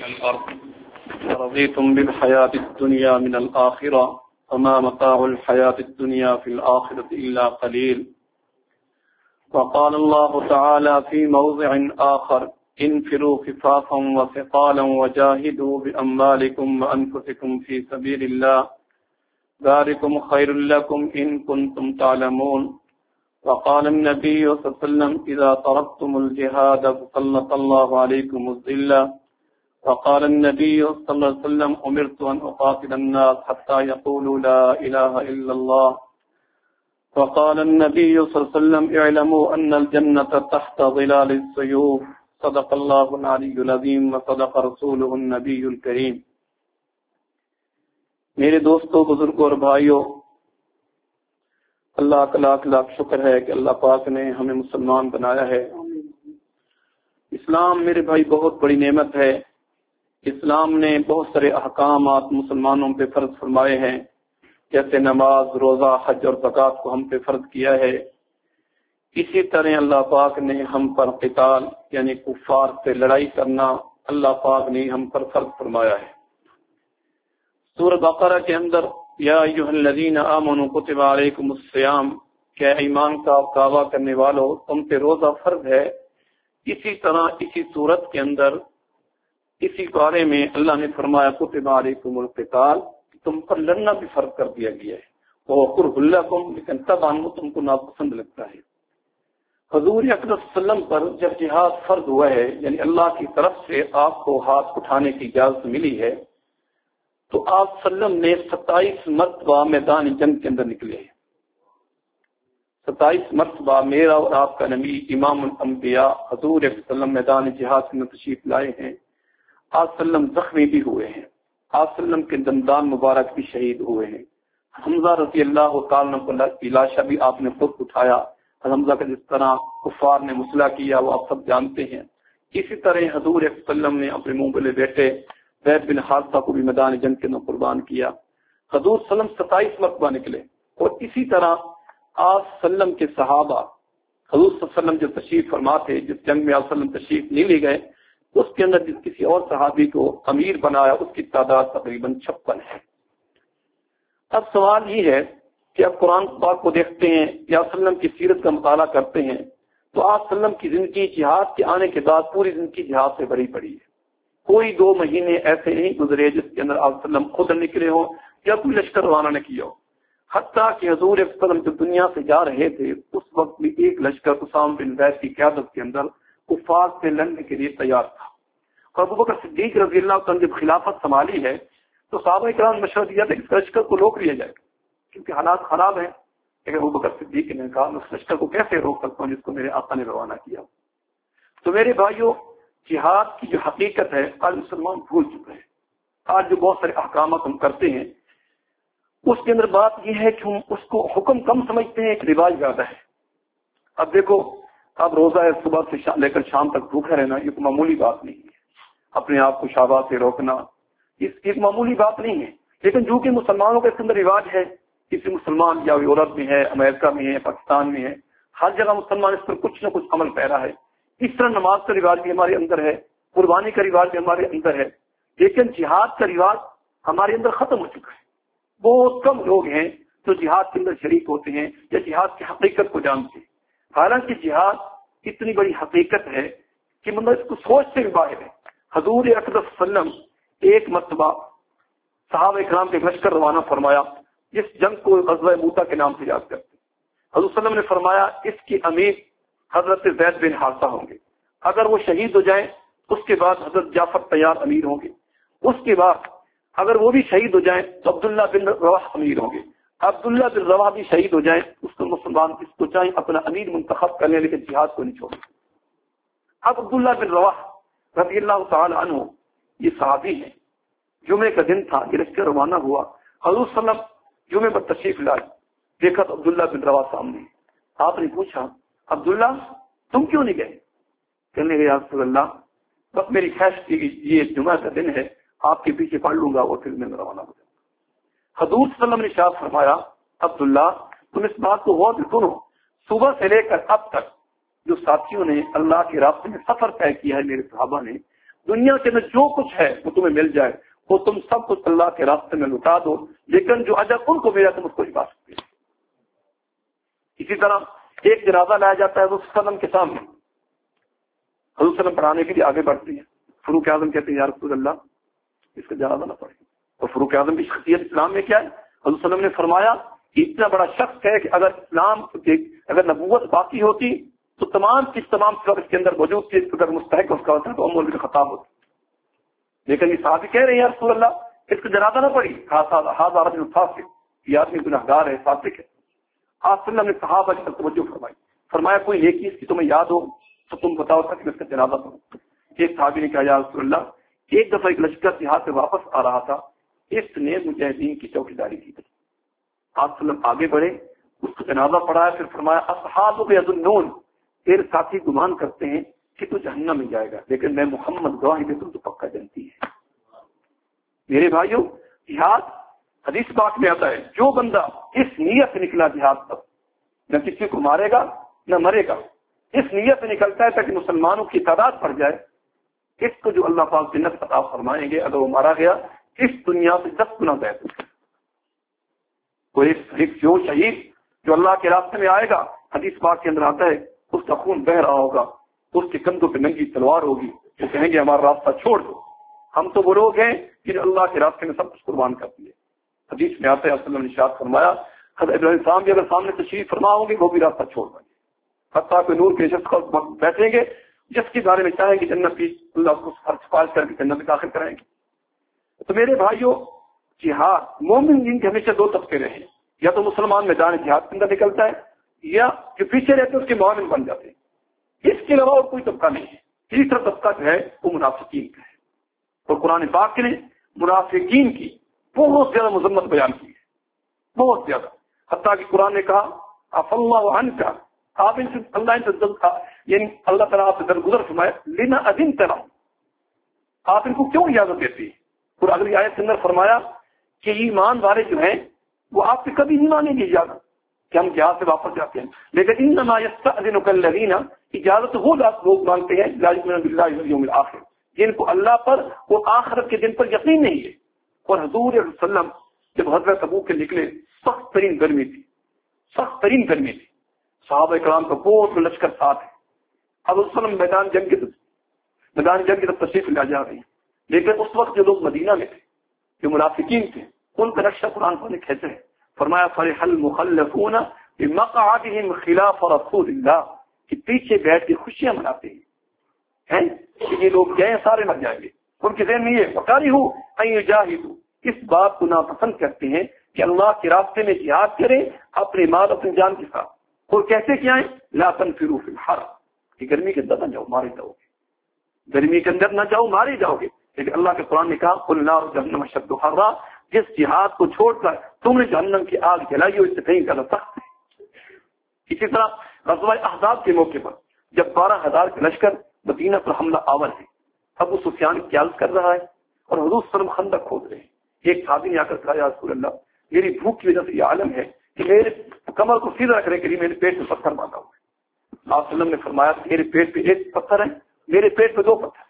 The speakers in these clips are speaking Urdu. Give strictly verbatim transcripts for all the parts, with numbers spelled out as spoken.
الأرض رضيتم بالحياة الدنيا من الآخرة وما متاع الحياة الدنيا في الآخرة إلا قليل. وقال الله تعالى في موضع آخر انفروا خفافا وثقالا وجاهدوا بأموالكم وأنفسكم في سبيل الله ذلكم خير لكم إن كنتم تعلمون. وقال النبي صلى الله عليه وسلم إذا تركتم الجهاد فسلط الله عليكم الذلة. وقال النبي صلى الله عليه وسلم أمرت أن أقاتل الناس حتى يقولوا لا إله إلا الله. وقال النبي صلى الله عليه وسلم اعلموا أن الجنة تحت ظلال السيوف. صدق الله العلي العظيم وصدق رسوله النبي الكريم. میرے دوستوں، بزرگوں اور بھائیوں، اللہ کا لاکھ لاکھ شکر ہے کہ اللہ پاک نے ہمیں مسلمان بنایا ہے۔ اسلام میرے بھائی بہت بڑی نعمت ہے۔ اسلام نے بہت سارے احکامات مسلمانوں پہ فرض فرمائے ہیں، جیسے نماز، روزہ، حج اور زکوٰۃ کو ہم پہ فرض کیا ہے۔ اسی طرح اللہ پاک نے ہم پر قتال یعنی کفار سے لڑائی کرنا اللہ پاک نے ہم پر فرض فرمایا ہے۔ سورۃ بقرہ کے اندر یا ایھا الذین آمنوا کتب علیکم الصیام، کہ ایمان کا دعویٰ کرنے والوں تم پہ روزہ فرض ہے۔ اسی طرح اسی سورت کے اندر اسی بارے میں اللہ نے فرمایا کتب علیکم القتال، تم پر لڑنا بھی فرض کر دیا گیا ہے۔ وہ کرہ لکم، لیکن تب آنو تم کو ناپسند لگتا ہے۔ حضور اکرم صلی اللہ علیہ وسلم پر جب جہاد فرض ہوا ہے، یعنی اللہ کی طرف سے آپ کو ہاتھ اٹھانے کی اجازت ملی ہے، تو آپ صلی اللہ علیہ وسلم نے ستائیس مرتبہ میدان جنگ کے اندر نکلے ہیں۔ ستائیس مرتبہ میرا اور آپ کا نبی امام الانبیاء حضور صلی اللہ علیہ وسلم میدان جہاد میں تشریف لائے ہیں۔ آپ صلی اللہ علیہ وسلم زخمی بھی ہوئے ہیں، آپ صلی اللہ علیہ وسلم کے دندان مبارک بھی شہید ہوئے ہیں۔ حمزہ رضی اللہ تعالیٰ عنہ کی لاشا بھی آپ نے خود اٹھایا۔ حمزہ کا جس طرح کفار نے مسئلہ کیا وہ آپ سب جانتے ہیں۔ اسی طرح حضور صلی اللہ علیہ وسلم نے اپنے منہ بلے بیٹے زید بن حارثہ کو بھی میدان جنگ کے اندر قربان کیا۔ حضور صلی اللہ علیہ وسلم ستائیس مرتبہ نکلے، اور اسی طرح آپ صلی اللہ علیہ وسلم کے صحابہ حضور صلی اللہ علیہ وسلم جو تشریف فرما تھے، جس جنگ میں آپ صلی اللہ علیہ وسلم تشریف نہیں لے گئے، اس کے اندر جس کسی اور صحابی کو امیر بنایا اس کی تعداد تقریباً چھپن ہے۔ اب سوال یہ ہے کہ اب قرآن پاک کو دیکھتے ہیں یا صلی اللہ علیہ وسلم کی سیرت کا مطالعہ کرتے ہیں تو آپ صلی اللہ علیہ وسلم کی زندگی جہاد کے آنے کے بعد پوری زندگی جہاد سے بھری پڑی ہے۔ کوئی دو مہینے ایسے نہیں گزرے جس کے اندر آپ صلی اللہ علیہ وسلم خود نکلے ہوں یا کوئی لشکر روانہ نہ کیا ہو۔ حتیٰ کہ حضور صلی اللہ علیہ وسلم جو دنیا سے جا رہے تھے اس وقت بھی ایک لشکر اسامہ بن زید کی قیادت کے اندر کفار سے لڑنے کے لیے تیار تھا۔ اور ابوبکر صدیق رضی اللہ عنہ جب خلافت سنبھالی ہے تو صحابہ کرام مشورہ دیا تھا کہ اس لشکر کو روک لیا جائے کیونکہ حالات خراب ہیں۔ لیکن ابوبکر صدیق نے کہا میں اس لشکر کو کیسے روک سکتا ہوں جس کو میرے آقا نے روانہ کیا۔ تو میرے بھائیوں، جہاد کی جو حقیقت ہے آج مسلمان بھول چکے ہیں۔ آج جو بہت سارے احکامات ہم کرتے ہیں اس کے اندر بات یہ ہے کہ ہم اس کو حکم کم سمجھتے ہیں، ایک رواج زیادہ ہے۔ اب دیکھو، اب روزہ ہے صبح سے لے کر شام تک بھوکا رہنا یہ کوئی معمولی بات نہیں ہے۔ اپنے آپ کو شہوات سے روکنا اس ایک معمولی بات نہیں ہے، لیکن جو کہ مسلمانوں کا اس کے اندر رواج ہے، کسی مسلمان یا یورپ میں ہے، امریکہ میں ہے، پاکستان میں ہے، ہر جگہ مسلمان اس پر کچھ نہ کچھ عمل پیرا ہے۔ اس طرح نماز کا رواج بھی ہمارے اندر ہے، قربانی کا رواج بھی ہمارے اندر ہے، لیکن جہاد کا رواج ہمارے اندر ختم ہو چکا ہے۔ بہت کم لوگ ہیں جو جہاد کے اندر شریک ہوتے ہیں یا جہاد کی حقیقت کو جانتے ہیں۔ حالانکہ جہاد اتنی بڑی حقیقت ہے کہ مطلب اس کو سوچ سے بھی باہر ہے۔ حضور اکرم صلی اللہ علیہ وسلم ایک مرتبہ صحابہ کرام کے لشکر روانہ فرمایا جس جنگ کو غزوہ موتا کے نام سے یاد کرتے ہیں۔ حضور صلی اللہ علیہ وسلم نے فرمایا اس کی امیر حضرت زید بن حارثہ ہوں گے، اگر وہ شہید ہو جائیں اس کے بعد حضرت جعفر طیار امیر ہوں گے، اس کے بعد اگر وہ بھی شہید ہو جائیں تو عبداللہ بن رواح امیر ہوں گے، عبداللہ بن رواح بھی شہید ہو جائیں اس کو مسلمان اس کو چاہیں اپنا امیر منتخب کر لیں لیکن جہاد کو نہیں چھوڑیں۔ اب عبداللہ بن رواح رضی اللہ تعالی عنہ یہ صحابی ہیں۔ جمعے کا دن تھا، یہ لشکر روانہ ہوا، حضور صلی اللہ علیہ وسلم جمعے پر تشریف لائے، دیکھا تو عبداللہ بن رواح سامنے۔ آپ نے پوچھا عبداللہ تم کیوں نہیں گئے؟ کہنے لگے یا رسول اللہ بس میری خواہش تھی کہ یہ جمعہ کا دن ہے، آپ کے پیچھے پڑھ لوں گا اور پھر میں روانہ ہو جاؤں گا۔ حضور صلی اللہ علیہ وسلم نے ارشاد فرمایا عبداللہ تم اس بات کو غور سے سنو، صبح سے لے کر اب تک جو ساتھیوں نے اللہ کے راستے میں سفر طے کیا ہے میرے صحابہ نے، دنیا کے اندر جو کچھ ہے وہ تمہیں مل جائے، وہ تم سب کچھ اللہ کے راستے میں لٹا دو، لیکن جو اجر ان کو ملا تم اس کو نہیں پا سکتے۔ اسی طرح ایک جنازہ لایا جاتا ہے حضور صلی اللہ علیہ وسلم کے سامنے، حضور صلی اللہ علیہ وسلم پڑھانے کے لیے آگے بڑھتے ہیں، فاروق اعظم کہتے ہیں یا رسول اللہ اس کا جنازہ نہ پڑھے۔ اور فاروق اعظم کی شخصیت اسلام میں کیا ہے؟ حضور صلی اللہ علیہ وسلم نے فرمایا اتنا بڑا شخص ہے کہ اگر اسلام اگر نبوت باقی ہوتی تو تمام چیز تمام سب اس کے اندر موجود تھی، اگر مستحق اس کا ہوتا تو عمر بن خطاب ہوتا، لیکن یہ صحابی کہہ رہے ہیں یا رسول اللہ اس کو جنازہ نہ پڑی، یہ آدمی گنہگار ہے، فاسق ہے۔ آپ صلی اللہ علیہ وسلم نے صحابہ کی توجہ فرمائی، فرمایا کوئی نیکی اس کی تمہیں یاد ہو تو تم بتاؤ تک میں اس کا جنازہ پڑھوں۔ ایک صحابی نے کہا یا رسول اللہ ایک دفعہ ایک لشکر جہاد سے واپس آ رہا تھا، اس نے مجاہدین کی چوکیداری کی تھی، آپ صلی اللہ علیہ وسلم آگے بڑھے، اس کو جنازہ پڑھایا، پھر فرمایا اصحابک یظنون، تیرے ساتھی گمان کرتے ہیں کہ تو جہنم میں جائے گا، لیکن میں محمد گواہی دے تم تو پکا جنتی ہے۔ میرے بھائیوں جہاد حدیث پاک میں آتا ہے جو بندہ اس نیت سے نکلا جہاد پر، نہ کسی کو مارے گا نہ مرے گا، اس نیت سے نکلتا ہے تاکہ مسلمانوں کی تعداد بڑھ جائے، اس کو جو اللہ پاک جنت عطا فرمائیں گے اگر وہ مارا گیا اس دنیا سے دس گنا بہتر۔ کوئی ایک جو شہید جو اللہ کے راستے میں آئے گا، حدیث پاک کے اندر آتا ہے اس کا خون بہ رہا ہوگا، اس کے کندھوں پہ ننگی تلوار ہوگی، وہ کہیں گے ہمارا راستہ چھوڑ دو، ہم تو وہ لوگ ہیں کہ اللہ کے راستے میں سب کچھ قربان کر دیے۔ حدیث میں آتا ہے صلی اللہ علیہ وسلم نے فرمایا حضرت ابراہیم السلام بھی اگر سامنے تشریف فرما ہوں گے وہ بھی راستہ چھوڑ دیں گے، حتیٰ کہ نور کے شخص کو بیٹھیں گے جس کے بارے میں چاہیں گے جنت کی، اللہ کو سفارش کر کے جنت میں داخل کرائیں گے۔ تو میرے بھائیوں جہاد مومن دین کے ہمیشہ دو طبقے رہے، یا تو مسلمان میدان جہاد کے اندر نکلتا ہے یا جو پیچھے رہتے ہیں اس کے معاون بن جاتے ہیں، اس کے علاوہ اور کوئی طبقہ نہیں ہے۔ تیسرا طبقہ جو ہے وہ منافقین کا ہے، اور قرآن پاک نے منافقین کی بہت زیادہ مذمت بیان کی ہے، بہت زیادہ، حتیٰ کہ قرآن نے کہا عفا اللہ عنک، آپ ان سے اللہ ان سے یعنی اللہ تعالیٰ آپ سے درگزر فرمائے، لما اذنت لهم، آپ ان کو کیوں اجازت دیتے ہیں؟ اور اگلی آیت کے اندر فرمایا کہ ایمان والے جو ہیں وہ آپ سے کبھی نہیں مانیں گے اجازت کہ ہم جہاد سے واپس جاتے ہیں، لیکن انما یستأذنک الذین، اجازت وہ لوگ مانگتے ہیں لا یؤمنون باللہ والیوم الآخر، جن کو اللہ پر اور آخرت کے دن پر یقین نہیں ہے۔ اور حضور صلی اللہ علیہ وسلم جب حضرت تبوک کے نکلے سخت ترین گرمی تھی، سخت ترین گرمی تھی، صحابہ کرام کا بہت لشکر ساتھ ہے، اب اس وسلم میدان جنگ کے میدان جنگ کی طرف تشریف لے جا رہے ہیں، لیکن اس وقت جو لوگ مدینہ میں تھے جو منافقین تھے ان کا نقشہ قرآن کو نے کھینچا ہے، فرمایا فرح المخلفون بمقعدهم خلاف رسول اللہ، کہ پیچھے بیٹھ کے خوشیاں مناتے ہیں کہ یہ لوگ گئے سارے مر جائیں گے، ان کے ذہن میں یہ وقاری ہو ان یجاہدوا، اس بات کو ناپسند کرتے ہیں کہ اللہ کے راستے میں جہاد کریں اپنے مال اپنی جان کے ساتھ، اور کیسے کیا ہے لا تنفروا فی الحر، کہ گرمی کے اندر نہ جاؤ مارے جاؤ گے، گرمی کے اندر نہ جاؤ مارے جاؤ گے، لیکن اللہ کے قرآن نے کہا قل نار جہنم اشد حرا، جس جہاد کو چھوڑ کر تم نے جہنم کی آگ جلائی ہو اس سے کہیں زیادہ سخت ہے۔ اسی طرح غزوہ احزاب کے موقع پر جب بارہ ہزار کا لشکر مدینہ پر حملہ آور ہے، ابو سفیان قیاس کر رہا ہے اور حضور صلی اللہ علیہ وسلم خندق کھود رہے ہیں، ایک صحابی نے آ کر کہا یا رسول اللہ میری بھوک کی وجہ سے یہ عالم ہے کہ میرے کمر کو سیدھا رکھنے کے لیے میرے پیٹ میں پتھر باندھا ہوا ہے۔ آپ صلی اللہ علیہ وسلم نے فرمایا میرے پیٹ پہ ایک پتھر ہے، میرے پیٹ پہ دو پتھر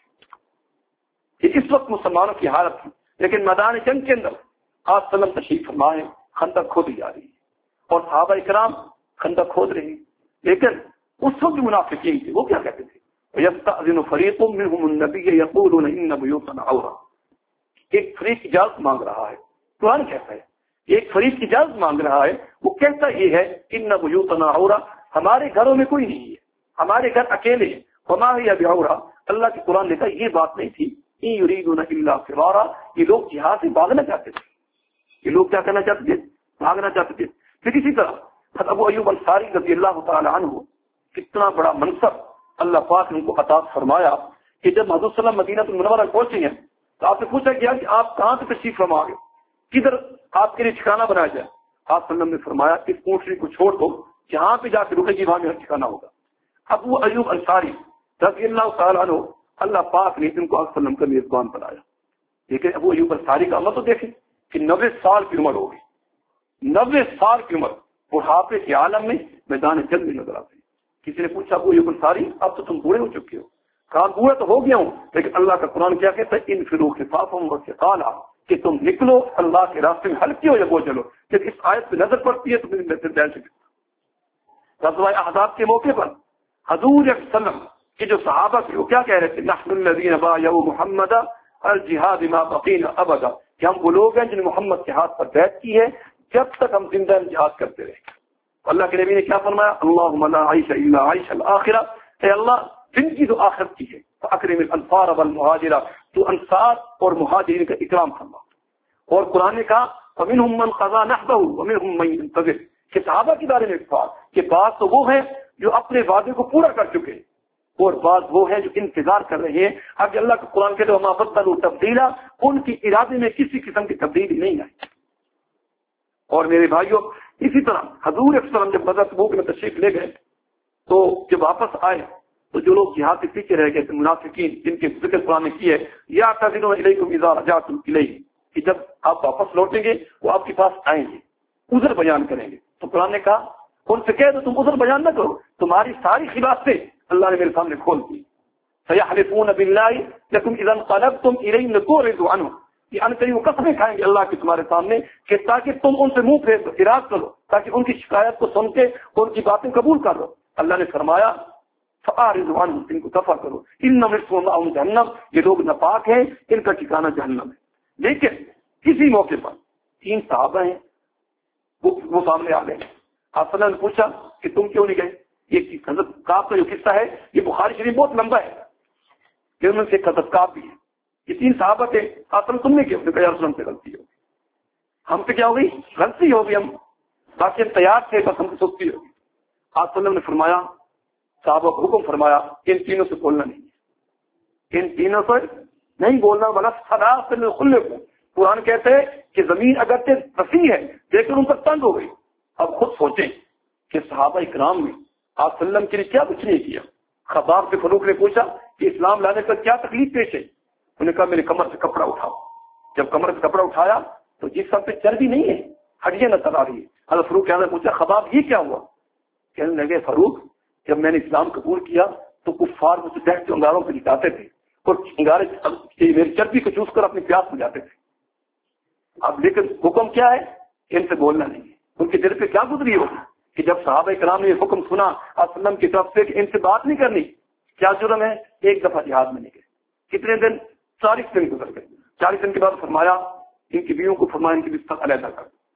ہیں۔ یہ اس وقت مسلمانوں کی حالت تھی، لیکن میدان جنگ کے اندر آپ صلی اللہ علیہ وسلم تشریف فرما ہے، خندق کھودی جا رہی ہے اور صحابہ اکرام خندق کھود رہے ہیں، لیکن اس وقت منافقین تھے وہ کیا کہتے تھے یستأذن فریق منهم النبی یقولون ان بیوتنا عورہ، ایک فریق اجازت مانگ رہا ہے، قرآن کہتا ہے ایک فریق اجازت مانگ رہا ہے، وہ کہتا یہ ہے ان بیوتنا عورہ، ہمارے گھروں میں کوئی نہیں ہے، ہمارے گھر اکیلے ہیں، وما ہی بعورہ، اللہ کے قرآن نے کہا یہ بات نہیں تھی، ان یریدون الا فرارا، یہ لوگ جہاد سے بھاگنا چاہتے تھے، یہ لوگ کیا کرنا چاہتے تھے بھاگنا چاہتے تھے۔ پھر اسی طرح حضرت ابو ایوب انصاری رضی اللہ تعالی عنہ، کتنا بڑا منصب اللہ پاک نے ان کو عطا فرمایا کہ جب حضور صلی اللہ علیہ وسلم مدینہ المنورہ پہنچے ہیں تو آپ سے پوچھا گیا کہ آپ کہاں سے تشریف فرما گئے، کدھر آپ کے لیے ٹھکانہ بنایا جائے، آپ صلی اللہ علیہ وسلم نے فرمایا اس اونٹنی کو چھوڑ دو، جہاں پہ جا کے رکے گی وہاں میرا ٹھکانہ ہوگا۔ ابو ایوب انصاری رضی اللہ تعالیٰ عنہ، اللہ پاک نے ان کو آپ صلی اللہ علیہ وسلم کا میزبان بنایا، لیکن ابو ایوب انصاری کا عمل تو دیکھیں کہ نوے سال کی عمر ہوگی، نوے سال کی عمر، بڑھاپے کے عالم میں میدان جنگ میں نظر آتے ہیں۔ کسی نے پوچھا ابو ایوب انصاری اب تو تم بوڑھے ہو چکے ہو، کام ہوا تو ہو گیا ہوں، لیکن اللہ کا قرآن کیا کہتا ہے انفروا خفافا وثقالا، کہ تم نکلو اللہ کے راستے میں ہلکے ہو یا بوجھ لو. جب اس آیت پہ نظر پڑتی ہے تو پھر دین سے غزوہ احزاب کے موقع پر حضور صلی اللہ علیہ وسلم کے جو صحابہ تھے وہ کیا کہہ رہے تھے؟ نحن الذین بایعوا محمد الجہاد ما بقینا ابدا، کہ ہم وہ لوگ ہیں جنہوں نے محمد کے ہاتھ پر بیعت کی ہے جب تک ہم زندہ جہاد کرتے رہے. اللہ کے نبی نے کیا فرمایا؟ اللہم لا عیش الا عیش الاخرہ، اے اللہ زندگی تو آخرت کی ہے، فاکرم الانصار والمہاجرہ، تو انصار اور مہاجرین کا اکرام فرما. اور قرآن نے کہا فمنہم من قضا نحبہ ومنہم من ينتظر، کہ صحابہ کے بارے میں بات کہ بعض تو وہ ہیں جو اپنے وعدے کو پورا کر چکے اور بعض وہ ہیں جو انتظار کر رہے ہیں. اب اللہ کا قرآن کہتے ہیں وما بدلوا تبدیلا، ان کی ارادے میں کسی قسم کی تبدیلی نہیں آئی. اور میرے بھائیوں اسی طرح حضور صلی اللہ علیہ وسلم جب بدر تبوک میں تشریف لے گئے تو جب واپس آئے تو جو لوگ جہاد کے پیچھے رہ گئے تھے منافقین جن کے ذکر قرآن نے کی ہے یا تعذروا الیکم اذا رجعتم الیہ، کہ جب آپ واپس لوٹیں گے وہ آپ کے پاس آئیں گے، عذر بیان کریں گے. تو قرآن نے کہا ان سے کہہ دو تم عذر بیان نہ کرو، تمہاری ساری خلافیں اللہ نے میرے سامنے کھول دی. سیحلفون باللہ لکم اذا انقلبتم الیہم لتعرضوا عنہم، کہ ان قریب وہ قسمیں کھائیں گے اللہ کے تمہارے سامنے کہ تاکہ تم ان سے منہ پھیر دو، اراض کرو، تاکہ ان کی شکایت کو سن کے ان کی باتیں قبول کر لو. اللہ نے فرمایا فاعرضوا عنہم، ان کو دفع کرو، انہم رجس مأواہم جہنم، یہ لوگ ناپاک ہیں ان کا ٹھکانہ جہنم ہے. لیکن کسی موقع پر تین صحابہ ہیں وہ, وہ سامنے آ گئے. آپ صلی اللہ نے پوچھا کہ تم کیوں نہیں گئے؟ یہ حضرت کعب کا جو قصہ ہے یہ بخاری شریف بہت لمبا ہے، جن میں سے حضرت کعب بھی ہے. یہ تین صحابہ تھے. آپ تم نے کیا؟ یا رسول ہم سے غلطی ہوگی، ہم سے کیا ہوگی؟ غلطی ہوگی، ہم باقی ہم تیار تھے، بس ہم سے سستی ہوگی. آپ صلی اللہ نے فرمایا صحابہ کو حکم فرمایا ان تینوں سے بولنا نہیں ہے، ان تینوں سے نہیں بولنا، والا سلاسل خلق. قرآن کہتے ہیں کہ زمین اگرچہ وسیع ہے لیکن ان پر تنگ ہو گئی. اب خود سوچیں کہ صحابہ اکرام نے آپ صلی اللہ علیہ وسلم کے لیے کیا کچھ نہیں کیا. خباب سے فروخ نے پوچھا کہ اسلام لانے پر کیا تکلیف پیش ہے؟ انہوں نے کہا میرے کمر سے کپڑا اٹھاؤ. جب کمر سے کپڑا اٹھایا تو جس سب پہ چربی نہیں ہے، ہڈیاں نظر آ رہی ہے. حضرت فاروق نے پوچھا خباب یہ کیا ہوا؟ کہنے لگے فاروق جب میں نے اسلام قبول کیا تو کفار مجھے بیٹھ کے انگاروں پہ لٹاتے تھے اور انگارے میری چربی کو چوس کر اپنی پیاس بجاتے تھے. اب لیکن حکم کیا ہے کہ ان سے بولنا نہیں ہے. ان کے دل پہ کیا گزری ہوگی کہ جب صحابہ کرام نے یہ حکم سنا وسلم کی طرف سے کہ ان سے بات نہیں کرنی، کیا جرم ہے؟ ایک دفعہ جہاد میں نہیں گئے. کتنے دن؟ چالیس دن گزر گئے. چالیس دن کے بعد فرمایا ان کی بیویوں کو فرمایا ان کی بستر علیحدہ کر دو.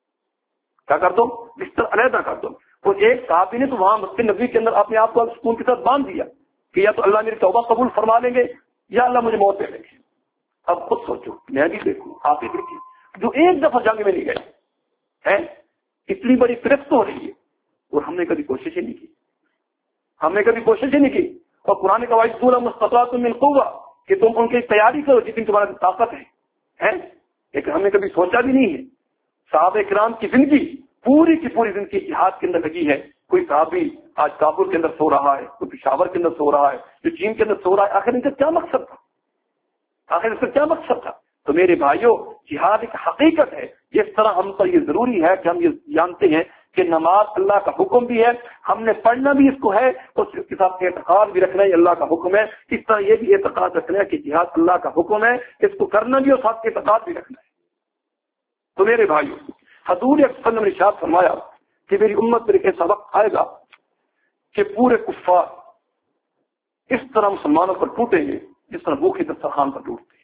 کیا کر دو؟ بستر علیحدہ کر دو. اور ایک صحابی نے تو وہاں مسجد نبی کے اندر اپنے آپ کو سکون کے ساتھ باندھ دیا کہ یا تو اللہ میری توبہ قبول فرما لیں گے یا اللہ مجھے موت دے دیں گے. اب خود سوچو، میں بھی دیکھوں آپ بھی دیکھیں، جو ایک دفعہ جنگ میں نہیں گئے ہیں، اتنی بڑی فریفت ہو رہی ہے اور ہم نے کبھی کوشش ہی نہیں کی. ہم نے کبھی کوشش ہی نہیں کی. اور قرآن کا واحد سورہ مستطاعتم من قوہ کہ تم ان کی تیاری کرو جتنی تمہارے طاقت ہے، لیکن ہم نے کبھی سوچا بھی نہیں ہے. صحابہ کرام کی زندگی پوری کی پوری زندگی جہاد کے اندر لگی ہے. کوئی صحابی آج کابل کے اندر سو رہا ہے، کوئی پشاور کے اندر سو رہا ہے، جو چین کے اندر سو رہا ہے. آخر ان کا کیا مقصد تھا؟ آخر اس کا کیا مقصد تھا؟ تو میرے بھائیوں جہاد ایک حقیقت ہے. جس طرح ہم پر یہ ضروری ہے کہ ہم یہ جانتے ہیں کہ نماز اللہ کا حکم بھی ہے، ہم نے پڑھنا بھی اس کو ہے، اور اس کے ساتھ اعتقاد بھی رکھنا ہے اللہ کا حکم ہے. اس طرح یہ بھی اعتقاد رکھنا ہے کہ جہاد اللہ کا حکم ہے، اس کو کرنا بھی اور ساتھ اعتقاد بھی رکھنا ہے. تو میرے بھائیوں حضور صلی اللہ علیہ وسلم نے ارشاد فرمایا کہ میری امت پر ایک ایسا وقت آئے گا کہ پورے کفار اس طرح مسلمانوں پر ٹوٹیں گے جس طرح بھوکے دسترخوان پر ٹوٹتے ہیں.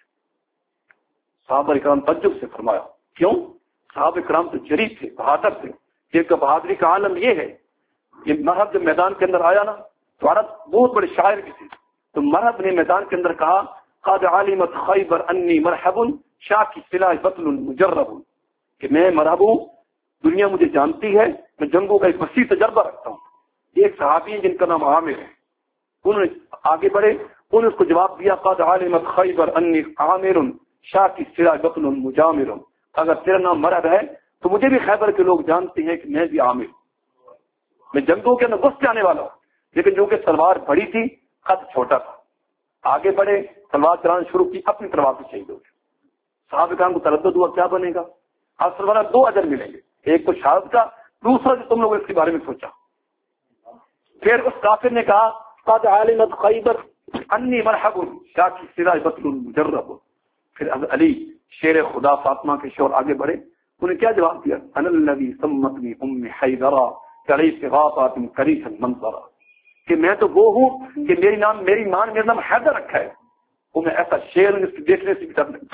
صحابہ کرام تعجب سے فرمایا کیوں؟ صحابہ کرام تو جریح تھے، بہادر تھے. جن کا بہادری کا عالم یہ ہے کہ مرحب جب میدان کے اندر آیا نا تو عرب بہت بڑے شاعر بھی تھے. تو مرحب نے میدان کے اندر کہا قد علمت خیبر انی مرحب شاکی سلاح بطل مجرب، کہ میں مرحب ہوں، دنیا مجھے جانتی ہے، میں جنگوں کا ایک وسیع تجربہ رکھتا ہوں. ایک صحابی جن کا نام عامر ہے، انہوں نے آگے بڑھے، انہوں نے اس کو جواب دیا قد علمت خیبر انی عامر شاکی سلاح بطل مجامر، اگر تیرا نام مرحب ہے تو مجھے بھی خیبر کے لوگ جانتے ہیں کہ میں بھی عامر ہوں، میں جنگوں کے اندر گھس جانے والا ہوں. لیکن جو کہ تلوار بڑی تھی قد چھوٹا تھا، آگے بڑھے تلوار چلانا شروع کی، اپنی تلوار سے شہید ہو گئے. صحابہ کرام کو تردد ہوا کیا بنے گا؟ آپ سلوانا دو اجر ملیں گے، ایک تو شہادت کا، دوسرا جو تم لوگ اس کے بارے میں سوچا. پھر اس کافر نے کہا قد علمت خیبر انی مرحب کیا کی سرا بطل مجرب. پھر علی شیر خدا فاطمہ کے شور آگے بڑھے. انہیں کیا جواب دیا؟ انا الذی سمتنی ام حیدرا کڑی صغافات کریح المنظرا، کہ میں تو وہ ہوں کہ میری نام میری ماں نے میرا نام حیدر رکھا ہے. وہ میں ایسا شیر جس کو دیکھنے سے بھی ڈر لگتا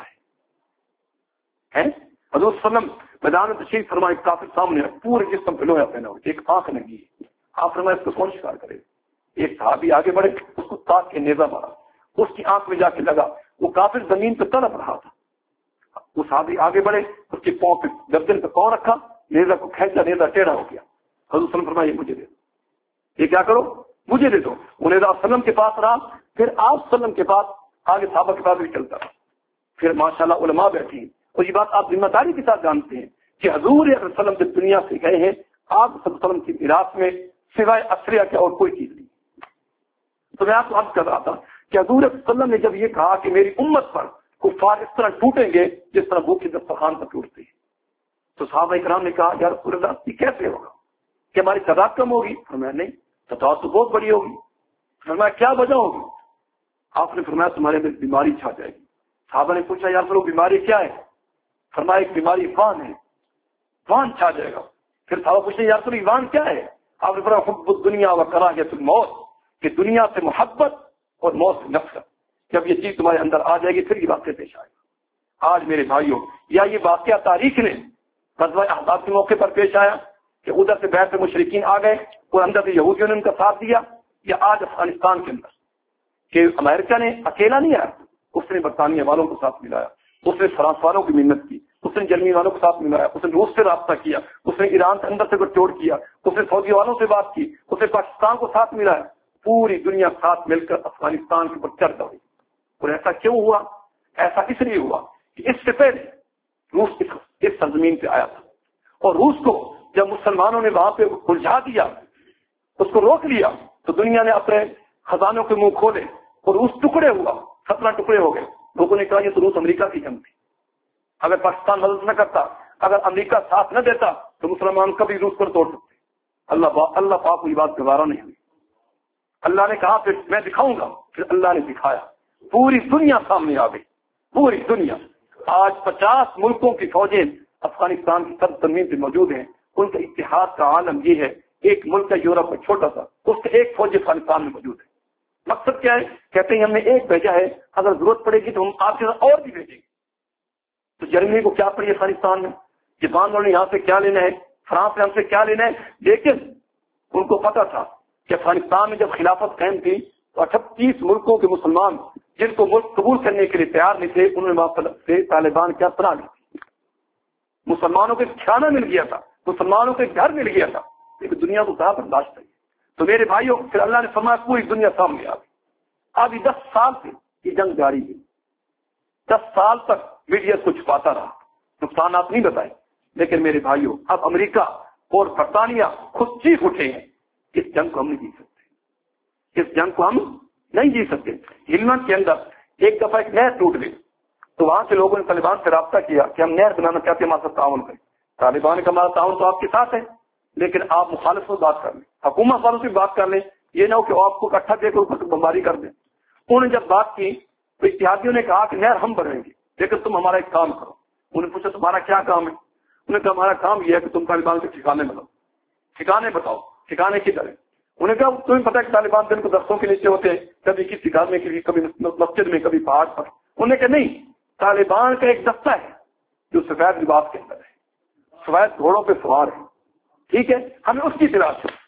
ہے. حضور صلی اللہ علیہ وسلم میدان تشریف فرمائے، کافر سامنے پورے جسم پہ لوہا پہنا ہو، ایک آنکھ لگی ہے. آپ فرمائے اس کو کون شکار کرے؟ ایک صحابی آگے بڑھے، اس کو تاک کے نیزہ مارا، اس کی آنکھ میں جا کے لگا. وہ کافر زمین پہ تڑپ رہا تھا. وہ صحابی آگے بڑھے، اس کے پاؤں پہ گردن پہ پاؤں رکھا، نیزہ کو کھینچا، نیزہ ٹیڑھا ہو گیا. حضور صلی اللہ علیہ وسلم فرمائے مجھے دے دو، یہ کیا کرو مجھے دے دو. وہ نیزہ وسلم کے پاس رہا، پھر آپ وسلم کے پاس آگے صحابہ کے پاس بھی چلتا رہا. پھر ماشاءاللہ علماء بیٹھی ہیں. اور یہ بات آپ ذمہ داری کے ساتھ جانتے ہیں کہ حضور صلی اللہ علیہ وسلم جب دنیا سے گئے ہیں، آپ صلی اللہ علیہ وسلم کی میراث میں سوائے اسریہ کے اور کوئی چیز نہیں. تو میں آپ کو عرض کر رہا تھا کہ حضور صلی اللہ علیہ وسلم نے جب یہ کہا کہ میری امت پر کفار اس طرح ٹوٹیں گے جس طرح بھوکے دسترخوان پر ٹوٹتے ہیں، تو صحابہ کرام نے کہا یا رسول اللہ یہ کیسے ہوگا؟ کہ ہماری تعداد کم ہوگی؟ فرمایا نہیں، تعداد تو بہت بڑی ہوگی. فرمایا کیا وجہ ہوگی؟ آپ نے فرمایا تمہارے اندر بیماری چھا جائے گی. صحابہ نے پوچھا یا رسول اللہ بیماری کیا ہے؟ فرمایا ایک بیماری وان ہے، وان چھا جائے گا. پھر صحابہ پوچھے یا رسول اللہ وان کیا ہے؟ آپ نے فرمایا حب الدنیا و کراہیت الموت، کہ دنیا سے محبت اور موت سے نفرت. جب یہ چیز تمہارے اندر آ جائے گی پھر یہ واقعہ پیش آئے گا. آج میرے بھائیوں، یا یہ واقعہ تاریخ نے غزوہ احزاب کے موقع پر پیش آیا کہ ادھر سے بیت مشرکین آ گئے اور اندر سے یہودیوں نے ان کا ساتھ دیا، یا آج افغانستان کے اندر کہ امریکہ نے اکیلا نہیں آیا، اس نے برطانیہ والوں کو ساتھ ملایا، اس نے فرانس والوں کی محنت کی، اس نے جرمنی والوں کو ساتھ ملایا، اس نے روس سے رابطہ کیا، اس نے ایران کے اندر سے گٹجوڑ کیا، اس نے سعودی والوں سے بات کی، اس نے پاکستان کو ساتھ ملایا. پوری دنیا ساتھ مل کر افغانستان کے اوپر چرچا ہوئی. اور ایسا کیوں ہوا؟ ایسا اس لیے ہوا کہ اس سے پہلے روس اس سرزمین پہ آیا تھا، اور روس کو جب مسلمانوں نے وہاں پہ الجھا دیا، اس کو روک لیا، تو دنیا نے اپنے خزانوں کے منہ کھولے اور روس ٹکڑے ہوا، سترہ ٹکڑے ہو گئے. لوگوں نے کہا یہ تو روس امریکہ کی جنگ تھی، اگر پاکستان مدد نہ کرتا، اگر امریکہ ساتھ نہ دیتا تو مسلمان کبھی روس پر توڑ سکتے. اللہ پاک اللہ پاک کو یہ بات گوارا نہیں ہوئی. اللہ نے کہا پھر میں دکھاؤں گا، پھر اللہ نے دکھایا. پوری دنیا سامنے آ گئی، پوری دنیا. آج پچاس ملکوں کی فوجیں افغانستان کی سرزمین پہ موجود ہیں. ان کا اتحاد کا عالم یہ ہے، ایک ملک ہے یورپ میں چھوٹا سا، اس کے ایک فوج افغانستان میں موجود ہے. مقصد کیا ہے؟ کہتے ہیں ہم نے ایک بھیجا ہے، اگر ضرورت پڑے گی تو ہم آپ کے ساتھ اور بھی بھیجیں گے. تو جرمنی کو کیا پڑی افغانستان میں، جاپان والوں نے یہاں سے کیا لینا ہے، فرانس نے ہم سے کیا لینا ہے. لیکن ان کو پتا تھا کہ افغانستان میں جب خلافت قائم تھی تو اٹھتیس ملکوں کے مسلمان جن کو ملک قبول کرنے کے لیے تیار نہیں تھے، انہوں نے وہاں سے طالبان کیا اپنا لی. مسلمانوں کو کھانا مل گیا تھا، مسلمانوں کو گھر مل گیا تھا، لیکن دنیا کو کہاں برداشت ہے. تو میرے بھائیوں، پھر اللہ نے فرمایا پوری دنیا سامنے آ گئی. ابھی دس سال سے یہ جنگ جاری ہے، دس سال تک میڈیا کو چھپاتا رہا، نقصانات نہیں بتائے. لیکن میرے بھائیوں، اب امریکہ اور برطانیہ خود چیخ اٹھے ہیں، اس جنگ کو ہم نہیں جی سکتے، اس جنگ کو ہم نہیں جی سکتے. ہلمند کے اندر ایک دفعہ ایک نہر ٹوٹ گئی، تو وہاں سے لوگوں نے طالبان سے رابطہ کیا کہ ہم نہر بنانا چاہتے ہیں، ہمارے ساتھ تعاون کریں. طالبان کا ہمارا تعاون تو آپ کے ساتھ ہے، لیکن آپ مخالف سے بات کر لیں، حکومت والوں سے بات کر لیں، یہ نہ ہو کہ آپ کو اکٹھا دے کر اوپر بمباری کر دیں. انہوں نے جب بات کی تو اتحادیوں نے کہا کہ نہر ہم بنائیں گے، لیکن تم ہمارا ایک کام کرو. انہوں نے پوچھا تمہارا کیا کام ہے؟ انہوں نے کہا ہمارا کام یہ ہے کہ تم طالبان کے ٹھکانے بناؤ. ٹھکانے بتاؤ، ٹھکانے کی طرح. انہوں نے کہا تمہیں پتا ہے کہ طالبان دن کو درختوں کے نیچے ہوتے ہیں، کبھی کسی ٹھکانے کے لیے، کبھی مسجد میں، کبھی پہاڑ پر. انہوں نے کہا نہیں، طالبان کا ایک دستہ ہے جو سفید لباس کے اندر ہے، سفید گھوڑوں پہ سوار ہے، ٹھیک ہے، ہمیں اس کی تلاش ہے.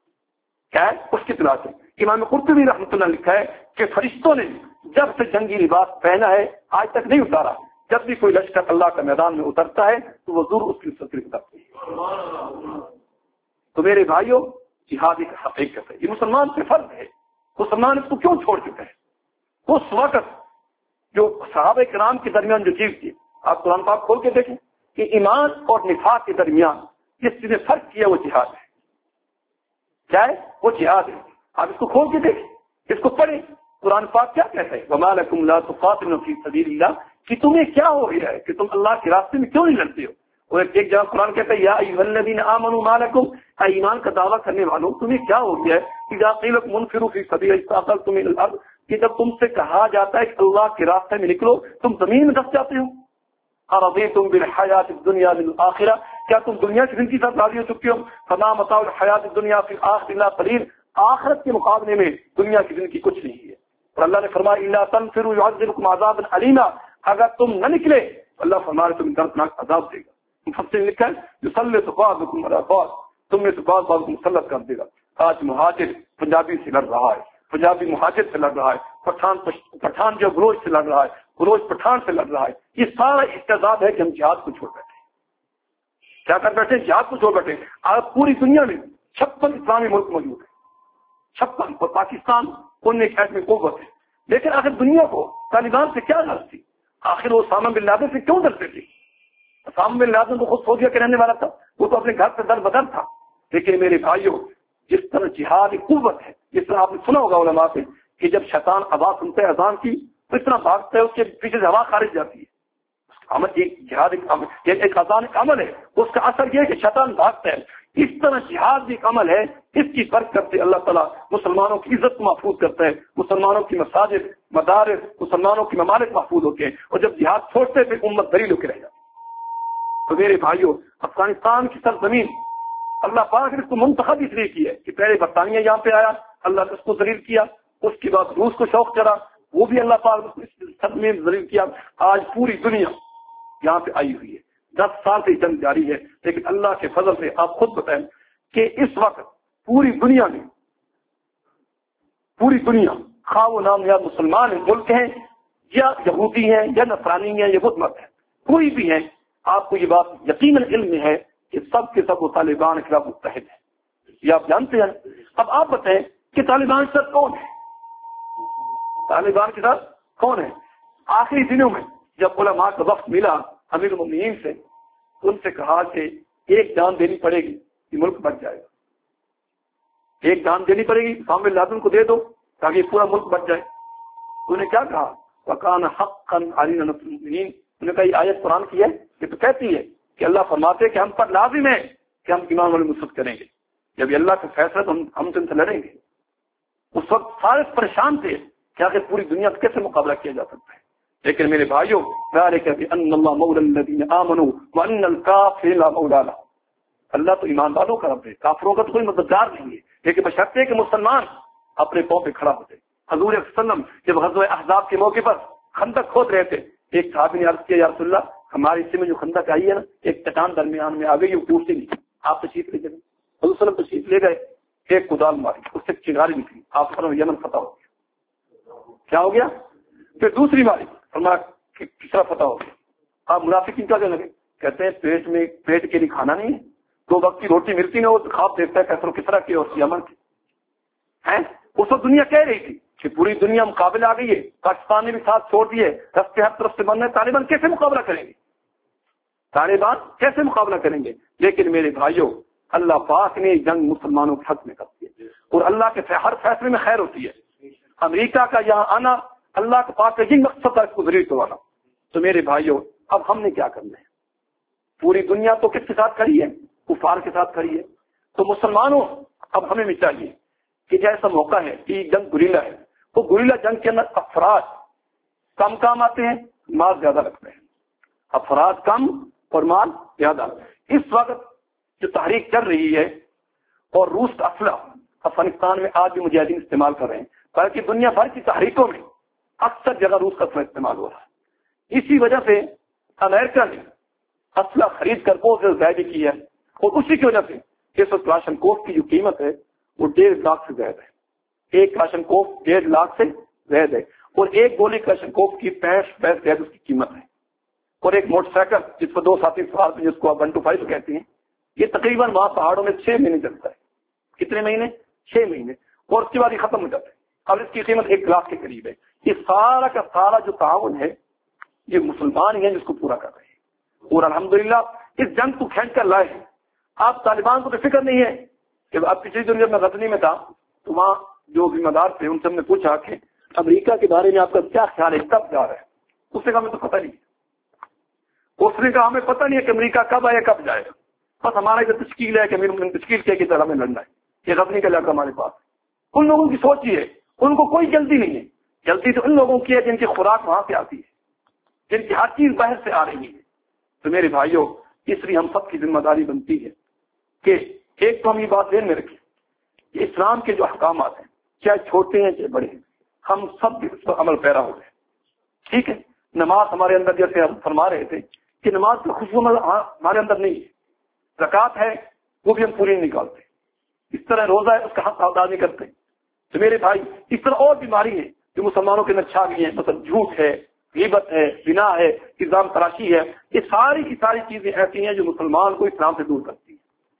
کیا ہے؟ اس کی تلاش ہے. امام قرطبی رحمۃ اللہ لکھا ہے کہ فرشتوں نے جب سے جنگی لباس پہنا ہے آج تک نہیں اتارا. جب بھی کوئی لشکر اللہ کے میدان میں اترتا ہے تو وہ ضرور اس کی ستر اترتی ہے. تو میرے بھائیوں، جہاد ایک حقیقت ہے، یہ مسلمان پہ فرض ہے. مسلمان اس کو کیوں چھوڑ چکے ہیں؟ اس وقت جو صحابہ کرام کے درمیان جو چیز تھی، آپ قرآن پاک کھول کے دیکھیں کہ ایمان اور نفاق کے درمیان جس چیز نے فرق کیا وہ جہاد ہے. کیا ہے؟ وہ جہاد ہے. آپ اس کو کھول کے دیکھیں، اس کو پڑھیں. قرآن پاک کیا کہتا ہے؟ وَمَا لَكُمْ لَا تُقَاتِلُونَ فِي سَبِيلِ اللَّهِ، کہ تمہیں کیا ہو گیا ہے کہ تم اللہ کے راستے میں کیوں نہیں لڑتے ہو؟ اور ایک جگہ قرآن کہتا ہے یا ایھا الذین آمنوا ما لکم، اے ایمان کا دعویٰ کرنے والوں تمہیں کیا ہو گیا ہے؟ اذا قیل لکم انفروا فی سبیل اللہ استاقلتم الى الارض، کہ جب تم سے کہا جاتا ہے کہ اللہ کے راستے میں نکلو تم زمین میں دس جاتے ہو. ارضیتم بالحیات الدنیا بالآخرہ، کیا تم دنیا کی زندگی ساتھ راضی ہو چکے ہو؟ فما متاع الحیات الدنیا فی الآخرۃ الا قلیل، آخرت کے مقابلے میں دنیا کی زندگی کچھ نہیں ہے. اور اللہ نے فرمایا الا تنفروا يعذبكم عذابا علیما، اگر تم نہ نکلے اللہ فرمائے تمہیں دردناک عذاب دے گا. مفسر نے لکھا ہے یسلط بعضکم علی بعض، تم میں سے بعض بعض کو مسلط کر دے گا. آج مہاجر پنجابی سے لڑ رہا ہے، پنجابی مہاجر سے لڑ رہا ہے، پٹھان پٹھان جو بلوچ سے لڑ رہا ہے، بلوچ پٹھان سے لڑ رہا ہے. یہ سارا استعداد ہے کہ ہم جہاد کو چھوڑ بیٹھے. کیا کر بیٹھے؟ جہاد کو چھوڑ بیٹھے. آج پوری دنیا میں چھپن اسلامی ملک موجود ہے، چھپن، اور پاکستان ان ایک ایٹمی قوت ہے. لیکن آخر دنیا کو طالبان سے کیا غرض تھی؟ آخر وہ اسامہ بن لادن سے کیوں ڈرتے تھے؟ اسامہ بن لادن تو خود فوجیہ کے رہنے والا تھا، وہ تو اپنے گھر سے در بدر تھا. لیکن میرے بھائیوں، جس طرح جہاد ایک قوت ہے، جس طرح آپ نے سنا ہوگا علماء سے کہ جب شیطان آواز سنتا ہے اذان کی تو اتنا بھاگتا ہے، اس کے پیچھے سے ہوا خارج جاتی ہے. عمل ایک جہاد ایک عمل، ایک اذان ایک عمل ہے، اس کا اثر یہ ہے کہ شیطان بھاگتا ہے. اس طرح جہاد بھی ایک عمل ہے، اس کی برکت سے اللہ تعالیٰ مسلمانوں کی عزت کو محفوظ کرتا ہے. مسلمانوں کی مساجد، مدارس، مسلمانوں کی ممالک محفوظ ہوتے ہیں. اور جب جہاد چھوڑتے پھر امت دلیل ہو کے رہ جاتی. تو میرے بھائیوں، افغانستان کی سرزمین اللہ پاک نے اس کو منتخب اس لیے کی ہے کہ پہلے برطانیہ یہاں پہ آیا، اللہ نے اس کو ذلیل کیا. اس کے بعد روس کو شوق چڑھا، وہ بھی اللہ پاک نے سرزمین ذلیل کیا. آج پوری دنیا یہاں پہ آئی ہوئی ہے. دس سال سے جنگ جاری ہے، لیکن اللہ کے فضل سے آپ خود بتائیں کہ اس وقت پوری دنیا میں پوری دنیا خواہ وہ نام یا مسلمان ملک ہیں یا یہودی ہیں یا نصرانی ہیں یا بدھ مت ہیں، کوئی بھی ہیں، آپ کو یہ بات یقیناً علم میں ہے کہ سب کے سب وہ طالبان کے خلاف متحد ہیں. یہ آپ جانتے ہیں. اب آپ بتائیں کہ طالبان کے ساتھ کون ہے؟ طالبان کے ساتھ کون ہے؟ آخری دنوں میں جب علماء کا وقت ملا امیر المومنین سے، ان سے کہا کہ ایک جان دینی پڑے گی کہ ملک بچ جائے گا. ایک جان دینی پڑے گی، اسامہ بن لادن کو دے دو تاکہ یہ پورا ملک بچ جائے. انہوں نے کیا کہا؟ وَكَانَ حَقًّا عَلَيْنَا نَصْرُ الْمُؤْمِنِينَ. انہوں نے کہا یہ آیت قرآن کی ہے، یہ تو کہتی ہے کہ اللہ فرماتے کہ ہم پر لازم ہے کہ ہم ایمان والے نصرت کریں گے. جب یہ اللہ کا فیصلہ تو ہم ہم تم سے لڑیں گے. اس وقت سارے پریشان تھے کہ آخر پوری دنیا کا کیسے مقابلہ کیا جا سکتا ہے. لیکن میرے بھائیوں، ذَلِكَ بِأَنَّ اللَّهَ مَوْلَى الَّذِينَ آمَنُوا وَأَنَّ الْكَافِرِينَ لَا مَوْلَىٰ لَهُمْ. اللہ تو ایمان والوں کا رب ہے، کافروں کا تو کوئی مددگار نہیں ہے. لیکن بشرطے کہ مسلمان اپنے پاؤں پہ کھڑا ہوتے. حضور صلی اللہ علیہ وسلم جب غزوہ احزاب کے موقع پر خندق کھود رہے تھے، ایک صحابی نے عرض کیا یا رسول اللہ، ہمارے حصے میں جو خندق آئی ہے نا، ایک چٹان درمیان میں آ گئی، وہ ٹوٹتی نہیں. آپ تشریف لے گئے. حضور صلی اللہ علیہ وسلم تشریف لے گئے، ایک کدال ماری، اس سے چنگاری نکلی. آپ فرمایا یمن فتح ہو گیا. کیا ہو گیا؟ پھر دوسری ماری، فرمایا تیسرا فتح ہو گیا. آپ منافقین کیا کہنے لگے؟ کہتے ہیں پیٹ میں پیٹ کے لیے کھانا نہیں ہے، دو وقت کی روٹی ملتی نہیں، وہ خواب دیکھتا ہے کیسر و کسرا کی اور یمن کی ہے. اس وقت دنیا کہہ رہی تھی کہ پوری دنیا مقابلہ آ گئی ہے، پاکستان نے بھی ساتھ چھوڑ دیے، رستے ہر طرف سے بند ہے، طالبان کیسے مقابلہ کریں گے؟ طالبان کیسے مقابلہ کریں گے؟ لیکن میرے بھائیوں، اللہ پاک نے جنگ مسلمانوں کے حق میں کر دی ہے، اور اللہ کے ہر فیصلے میں خیر ہوتی ہے. امریکہ کا یہاں آنا اللہ کے پاس کا یہ مقصد ہے، اس کو ذریعہ کروانا. تو میرے بھائیوں، اب ہم نے کیا کرنا ہے؟ پوری دنیا تو کس کے ساتھ کھڑی ہے؟ کفار کے ساتھ کھڑی ہے. تو مسلمانوں اب ہمیں بھی چاہیے کہ جیسا موقع ہے کہ جنگ گریلا ہے، وہ گریلا جنگ کے اندر افراد کم کام آتے ہیں، مال زیادہ رکھتے ہیں. افراد کم اور مال زیادہ. اس وقت جو تحریک چل رہی ہے اور روس کا اسلحہ افغانستان میں آج بھی مجاہدین استعمال کر رہے ہیں، بلکہ دنیا بھر کی تحریکوں میں اکثر جگہ روس کا اسلحہ استعمال ہو رہا ہے. اسی وجہ سے امریکہ نے اسلحہ خرید کر بہت زیادہ ضائع کی ہے، اور اسی کی وجہ سے اس وقت کلاشن کوف کی جو قیمت ہے وہ ڈیڑھ لاکھ سے زیادہ ہے. ایک کلاشن کوف ڈیڑھ لاکھ سے زیادہ ہے، اور ایک گولی کلاشن کوف کی پینسٹھ پیسے زیادہ اس کی قیمت ہے. اور ایک موٹر سائیکل جس پر دو ساتھی سوار جس کو آپ ون ٹو فائیو کہتے ہیں، یہ تقریباً وہاں پہاڑوں میں چھ مہینے چلتا ہے. کتنے مہینے؟ چھ مہینے. اور اس کے بعد یہ ختم ہو جاتا ہے. اب اس کی قیمت ایک لاکھ کے قریب ہے. یہ سارا کا سارا جو تعاون ہے یہ مسلمان ہی ہیں جس کو پورا کر رہے ہیں، اور الحمدللہ اس جنگ کو کھینچ کر لائے ہیں. آپ طالبان کو تو فکر نہیں ہے کہ اب پچھلی دن جب میں غزنی میں تھا تو وہاں جو ذمہ دار تھے ان سے ہم نے پوچھا کہ امریکہ کے بارے میں آپ کا کیا خیال ہے، کب جا رہا ہے؟ اس نے کہا ہمیں تو پتہ نہیں. اس نے کہا ہمیں پتہ نہیں ہے کہ امریکہ کب آئے کب جائے گا، بس ہمارا جو تشکیل ہے کہ تشکیل کیا کی طرح ہمیں لڑنا ہے، یہ غزنی کا علاقہ ہمارے پاس. ان لوگوں کی سوچ یہ ہے، ان کو کوئی جلدی نہیں ہے غلطی تو ان لوگوں کی ہے جن کی خوراک وہاں سے آتی ہے، جن کی ہر چیز باہر سے آ رہی ہے۔ تو میرے بھائیوں، اس لیے ہم سب کی ذمہ داری بنتی ہے کہ ایک تو ہم یہ بات ذہن میں رکھیں کہ اسلام کے جو احکامات ہیں، چاہے چھوٹے ہیں چاہے بڑے ہیں، ہم سب بھی اس پر عمل پیرا ہو گئے۔ ٹھیک ہے، نماز ہمارے اندر، جیسے ہم فرما رہے تھے کہ نماز کا خوشبو ہمارے اندر نہیں ہے، زکوٰۃ ہے وہ بھی ہم پوری نہیں نکالتے، اس طرح روزہ ہے اس کا حق ادا نہیں کرتے۔ تو میرے بھائی، اس طرح اور بیماری ہے جو مسلمانوں کے اندر چھا گئی ہیں، مثلا جھوٹ ہے، غیبت ہے، زنا ہے، الزام تراشی ہے، یہ ساری کی ساری چیزیں ایسی ہیں جو مسلمان کو اسلام سے دور کرتی ہیں۔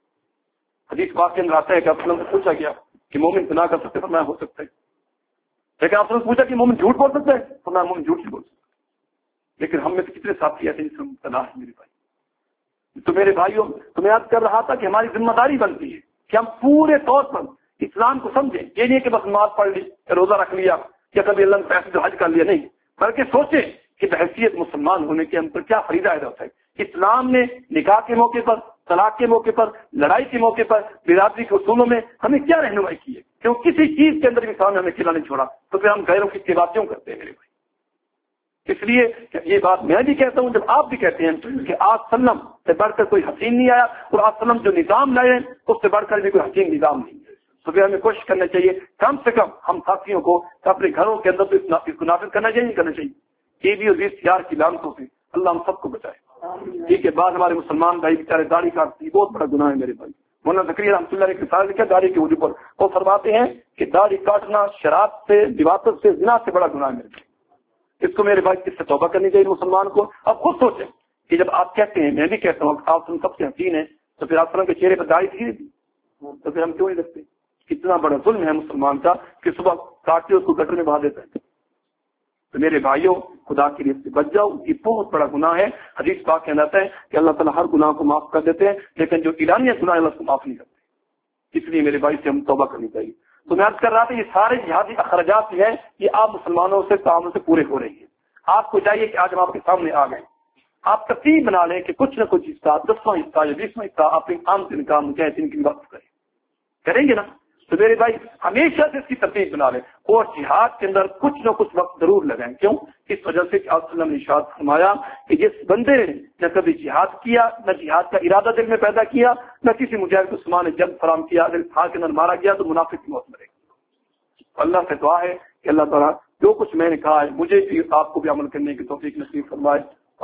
حدیث پاک کے اندر آتا ہے کہ آپ سے پوچھا گیا کہ مومن زنا کر سکتے، فرمایا ہو سکتا ہے۔ لیکن آپ سے پوچھا کہ مومن جھوٹ بول سکتا ہے، فرمایا مومن جھوٹ نہیں بول سکتا۔ لیکن ہم میں سے کتنے ساتھی ایسے جس میں مبتلا ہے میرے بھائی۔ تو میرے بھائیوں، تو میں یاد کر رہا تھا کہ ہماری ذمہ داری بنتی ہے کہ ہم پورے طور پر اسلام کو سمجھیں۔ یہ نہیں کہ بس نماز پڑھ لی، روزہ رکھ لیا، یا کبھی اللہ نے پیسے جو حج کر لیا، نہیں، بلکہ سوچیں کہ بحیثیت مسلمان ہونے کے ہم پر کیا فریضہ عائد ہوتا ہے۔ اسلام نے نکاح کے موقع پر، طلاق کے موقع پر، لڑائی کے موقع پر، برادری کے اصولوں میں ہمیں کیا رہنمائی کی ہے؟ کیوں کسی چیز کے اندر بھی اسلام نے ہمیں قلعہ نہیں چھوڑا، تو پھر ہم غیروں کی اتباع کیوں کرتے ہیں میرے بھائی؟ اس لیے یہ بات میں بھی کہتا ہوں، جب آپ بھی کہتے ہیں کہ آج سلم سے بڑھ کر کوئی حسین نہیں آیا، اور آج سلم جو نظام لائے اس سے بڑھ کر بھی کوئی حسین نظام نہیں ہے، تو پھر ہمیں کوشش کرنا چاہیے کم سے کم ہم ساتھیوں کو اپنے گھروں کے اندر تو اس کو نافذ کرنا چاہیے کرنا چاہیے ٹی وی اور اختیار کی لعنتوں سے اللہ ہم سب کو بچائے۔ ٹھیک ہے، بعض ہمارے مسلمان بھائی بیچارے داڑھی کاٹتے ہیں، بہت بڑا گناہ ہے میرے بھائی۔ مولانا زکریا رحمۃ اللہ علیہ کے لکھا داڑھی کے وجود پر، وہ فرماتے ہیں کہ داڑھی کاٹنا شراب سے، لواطت سے، زنا سے بڑا گناہ ہے میرے بھائی۔ اس کو میرے بھائی اس سے توبہ کرنی چاہیے مسلمان کو۔ اب خود سوچیں کہ جب آپ کہتے ہیں، میں بھی کہتا ہوں آپ سب سے حسین ہیں، تو پھر آپ کے چہرے پر داڑھی تھی تھی تو پھر ہم کیوں نہیں رکھتے؟ کتنا بڑا ظلم ہے مسلمان کا کہ صبح کاٹتے اس کو گٹر میں بہا دیتا ہے۔ تو میرے بھائیوں، خدا کے لیے بچ جاؤ، یہ بہت بڑا گناہ ہے۔ حدیث پاک میں آتا ہے کہ اللہ تعالیٰ ہر گناہ کو معاف کر دیتے ہیں، لیکن جو اعلانیہ گناہ اللہ کو معاف نہیں کرتے۔ اس لیے میرے بھائی سے ہم توبہ کرنی چاہیے۔ تو میں عرض کر رہا تھا یہ سارے جہادی اخراجات ہیں، یہ آپ مسلمانوں سے تعامل سے پورے ہو رہی ہیں۔ آپ کو چاہیے کہ آج ہم آپ کے سامنے آ گئے، آپ ترتیب بنا لیں کہ کچھ نہ کچھ حصہ، دسواں حصہ یا بیسواں حصہ اپنی آمدنی کا مجاہدین کی وقت کریں کریں گے نا؟ تو میرے بھائی ہمیشہ سے اس کی ترتیب بنا لیں اور جہاد کے اندر کچھ نہ کچھ وقت ضرور لگائیں۔ کیوں؟ اس وجہ سے کہ آپ صلی اللہ علیہ وسلم نے ارشاد فرمایا کہ جس بندے نے نہ کبھی جہاد کیا، نہ جہاد کا ارادہ دل میں پیدا کیا، نہ کسی مجاہد کو سامان جنگ فراہم کیا، اگر اس حال کے اندر مارا گیا تو منافق کی موت مرے گا۔ اللہ سے دعا ہے کہ اللہ تعالیٰ جو کچھ میں نے کہا ہے مجھے بھی آپ کو بھی عمل کرنے کی توفیق نصیب فرمائے۔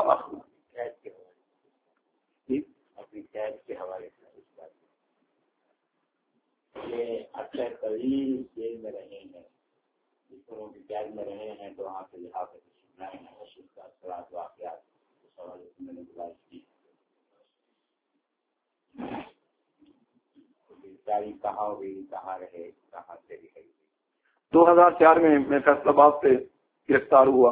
کے حوالے سے اکثر طویل جیل میں رہے ہیں، جس طرح کی جیل میں رہے ہیں تو وہاں سے لحاظ سننا ہے اس کا اثرات واقعات اس حوالے سے میں نے گزارش کی۔ گرفتاری کہاں ہوئی، کہاں رہے، کہاں سے رہے؟ دو ہزار چار میں میں فیصلہ آباد سے گرفتار ہوا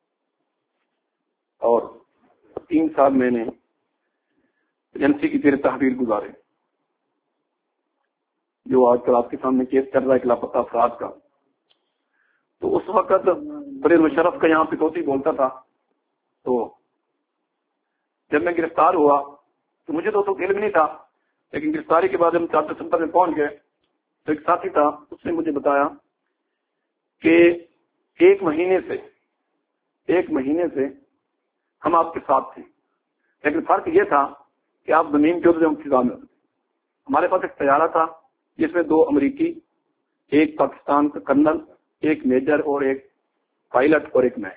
اور تین سال میں نے ایجنسی کی زیر تحریر گزارے، جو آج کل آپ کے سامنے کیس چل رہا ہے لاپتہ افراد کا۔ تو اس وقت پرویز مشرف کا یہاں پٹوتی بولتا تھا، تو جب میں گرفتار ہوا تو مجھے تو تو علم نہیں تھا، لیکن گرفتاری کے بعد ہم چار دسمبر میں پہنچ گئے تو ایک ساتھی تھا، اس نے مجھے بتایا کہ ایک مہینے سے ایک مہینے سے ہم آپ کے ساتھ تھے، لیکن فرق یہ تھا کہ آپ زمین کے اوپر ہم فضا میں ہوتے۔ ہمارے پاس ایک طیارہ تھا جس میں دو امریکی، ایک پاکستان کا کرنل، ایک میجر اور ایک پائلٹ اور ایک میں۔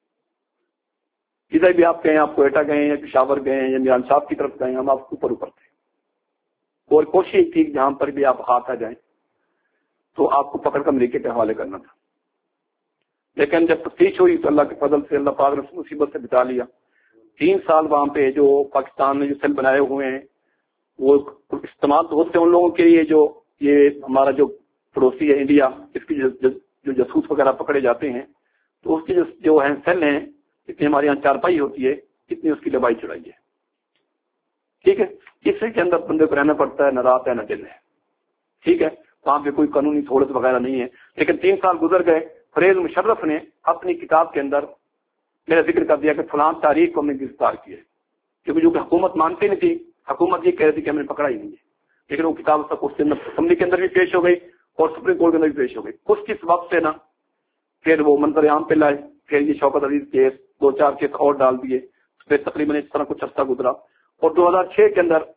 جدھر بھی آپ گئے، آپ کوئٹہ گئے یا پشاور گئے یا میران صاحب کی طرف گئے، ہم آپ اوپر اوپر تھے، اور کوشش تھی جہاں پر بھی آپ ہاتھ آ جائیں تو آپ کو پکڑ کر امریکہ کے حوالے کرنا تھا۔ لیکن جب تفتیش ہوئی تو اللہ کے فضل سے اللہ پاک نے مصیبت سے بچا لیا۔ تین سال وہاں پہ جو پاکستان نے جو سیل بنائے ہوئے ہیں وہ استعمال تو ہوتے ہیں ان لوگوں کے لیے جو یہ ہمارا جو پڑوسی ہے انڈیا، اس کی جو جاسوس وغیرہ پکڑے جاتے ہیں، تو اس کی جو ہے سیل ہیں، جتنی ہمارے یہاں چارپائی ہوتی ہے اتنی اس کی لمبائی چڑھائی ہے، ٹھیک ہے۔ اس کے اندر بندے کو رہنا پڑتا ہے، نہ رات ہے نہ دن ہے، ٹھیک ہے۔ وہاں پہ کوئی قانونی سہولت وغیرہ نہیں ہے، لیکن تین سال گزر گئے۔ پرویز مشرف نے اپنی کتاب کے اندر میرا ذکر کر دیا کہ فلاں تاریخ کو ہم نے گرفتار کیا، کیونکہ جو کہ حکومت مانتی نہیں تھی، حکومت یہ کہہ رہی تھی کہ ہم نے پکڑا ہی نہیں ہے، لیکن وہ کتاب اسمبلی کے اندر بھی پیش ہو گئی اور سپریم کورٹ کے اندر بھی پیش ہو گئی۔ کچھ کس وقت سے نا پھر وہ منظر عام پہ لائے، پھر یہ شوکت عزیز کیس، دو چار کیس اور ڈال دیے، پھر تقریباً اس طرح کچھ عرصہ گزرا، اور دو ہزار چھ کے اندر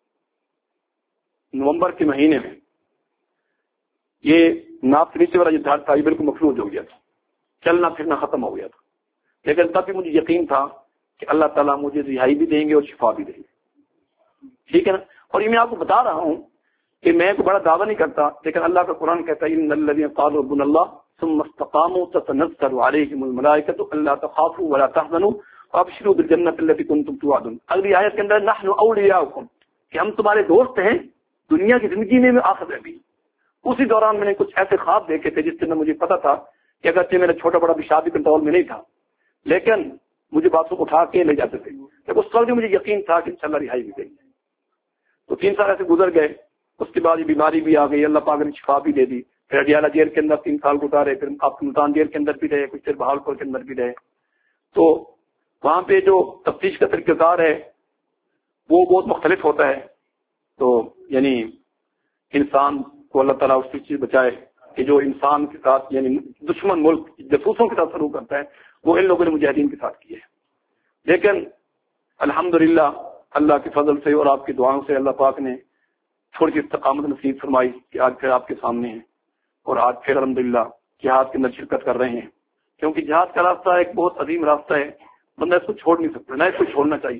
نومبر کے مہینے میں یہ ناپ سے نیچے والا یہ دھاڑ تھا، یہ بالکل مفلوج ہو گیا تھا، چلنا پھرنا ختم ہو گیا تھا، لیکن تب بھی مجھے یقین تھا کہ اللہ تعالیٰ مجھے رہائی بھی دیں گے اور شفا بھی دیں گے، ٹھیک ہے نا۔ اور یہ میں آپ کو بتا رہا ہوں کہ میں کوئی بڑا دعویٰ نہیں کرتا، لیکن اللہ کا قرآن کہتا ہے ان الذین قالوا ربنا اللہ ثم استقاموا تتنزل علیہم الملائکۃ الا تخافوا ولا تحزنوا وابشروا بالجنۃ التي كنتم توعدون۔ اگلی آیت کے اندر نحن اولیاؤکم، کہ ہم تمہارے دوست ہیں دنیا کی زندگی میں آخرت میں بھی۔ اسی دوران میں نے کچھ ایسے خواب دیکھے تھے جس سے مجھے پتا تھا کہ اگرچہ میرا چھوٹا بڑا بھی شادی کنٹرول میں نہیں تھا، لیکن مجھے باتوں کو اٹھا کے لے جاتے تھے، لیکن اس وقت مجھے یقین تھا کہ انشاءاللہ رہائی بھی دیں گے۔ تو تین سال ایسے گزر گئے، اس کے بعد یہ بیماری بھی آ گئی، اللہ پاک نے شفا بھی دے دی، پھر اڈیالہ جیل کے اندر تین سال گزارے، پھر آپ ملتان جیل کے اندر بھی رہے، کچھ دیر بہاولپور کے اندر بھی رہے۔ تو وہاں پہ جو تفتیش کا طریقہ کار ہے وہ بہت مختلف ہوتا ہے، تو یعنی انسان کو اللہ تعالیٰ اس چیز بچائے کہ جو انسان کے ساتھ یعنی دشمن ملک جاسوسوں کے ساتھ سلوک کرتا ہے وہ ان لوگوں نے مجاہدین کے ساتھ کیے ہے۔ لیکن الحمدللہ اللہ کے فضل سے اور آپ کی دعاؤں سے اللہ پاک نے تھوڑی سی استقامت نصیب فرمائی کہ آج پھر آپ کے سامنے ہیں، اور آج پھر الحمدللہ جہاد کے اندر شرکت کر رہے ہیں، کیونکہ جہاد کا راستہ ایک بہت عظیم راستہ ہے، بندہ اس کو چھوڑ نہیں سکتا، نہ اس کو چھوڑنا چاہیے۔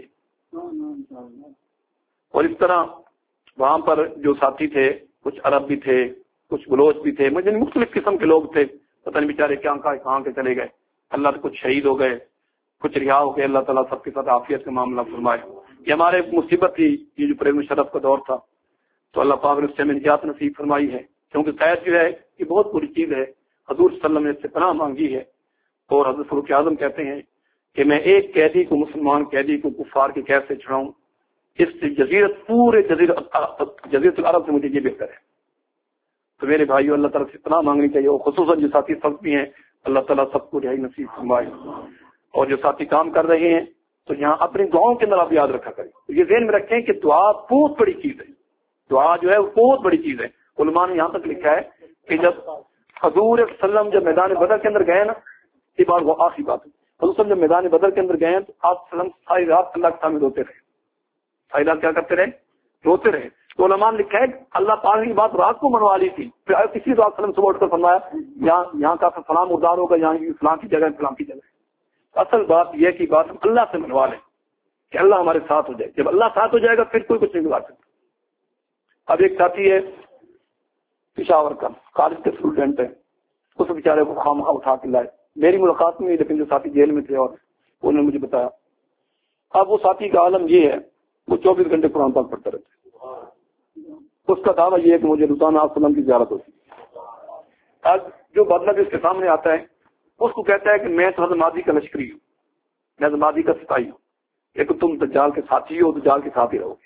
اور اس طرح وہاں پر جو ساتھی تھے کچھ عرب بھی تھے، کچھ بلوچ بھی تھے، مجھے مختلف قسم کے لوگ تھے، پتہ نہیں بیچارے کیا کہاں کے چلے گئے، اللہ سے کچھ شہید ہو گئے، کچھ رہا ہو گئے، اللہ تعالیٰ سب کے ساتھ عافیت کا معاملہ فرمائے۔ یہ ہمارے مصیبت تھی، یہ جو پرویز مشرف کا دور تھا، تو اللہ پاک نے اس سے ہمیں نجات نصیب فرمائی ہے، کیونکہ قید جو ہے یہ بہت بری چیز ہے، حضور صلی اللہ علیہ وسلم نے اس سے پناہ مانگی ہے، اور حضرت فاروق اعظم کہتے ہیں کہ میں ایک قیدی کو مسلمان قیدی کو کفار کے قید سے چھڑاؤں، اس سے جزیرت پورے جزیرت العرب سے مجھے یہ بہتر ہے۔ تو میرے بھائیو اللہ تعالیٰ سے پناہ مانگنی چاہیے، اور خصوصاً جو ساتھی سب بھی ہیں اللہ تعالیٰ سب کو رہائی نصیب فرمائے، اور جو ساتھی کام کر رہے ہیں تو یہاں اپنی دعاؤں کے اندر آپ یاد رکھا کریں، یہ ذہن میں رکھیں کہ دعا بہت بڑی چیز ہے، دعا جو ہے وہ بہت بڑی چیز ہے۔ علماء نے یہاں تک لکھا ہے کہ جب حضور صلی اللہ علیہ وسلم جب میدان بدر کے اندر گئے نا، یہ بات وہ آخری بات ہے، حضور صلی اللہ علیہ وسلم جب میدان بدر کے اندر گئے تو آپ صلی اللہ علیہ وسلم ساری رات اللہ کے سامنے روتے رہے، ساری رات کیا کرتے رہے؟ روتے رہے۔ تو علماء نے لکھا ہے اللہ پاک نے بات رات کو منوا لی تھی، پھر کسی رات وسلم صبح اٹھ کر فرمایا یہاں یہاں کا فلاں مردار ہوگا، یہاں کی فلاں کی جگہ فلاں کی جگہ۔ اصل بات یہ کہ بات ہم اللہ سے منوا لیں کہ اللہ ہمارے ساتھ ہو جائے، جب اللہ ساتھ ہو جائے گا پھر کوئی کچھ نہیں بگاڑ سکتا۔ اب ایک ساتھی ہے پشاور کا، کالج کے اسٹوڈنٹ ہے، اس بیچارے کو خواہ مخواہ اٹھا کے لائے، میری ملاقات میں، لیکن جو ساتھی جیل میں تھے اور انہوں نے مجھے بتایا۔ اب وہ ساتھی کا عالم یہ ہے وہ چوبیس گھنٹے قرآن پاک پڑھتا رہتا ہے، اس کا دعویٰ یہ ہے کہ مجھے روزانہ آپ وسلم کی زیارت ہوتی ہے۔ آج جو بدلہ اس کے سامنے آتا ہے اس کو کہتا ہے کہ میں تو حضرت مہدی کا لشکری ہوں، میں حضرت مہدی کا سپاہی ہوں، لیکن تم دجال کے ساتھی ہو، دجال کے ساتھ ہی رہو گے،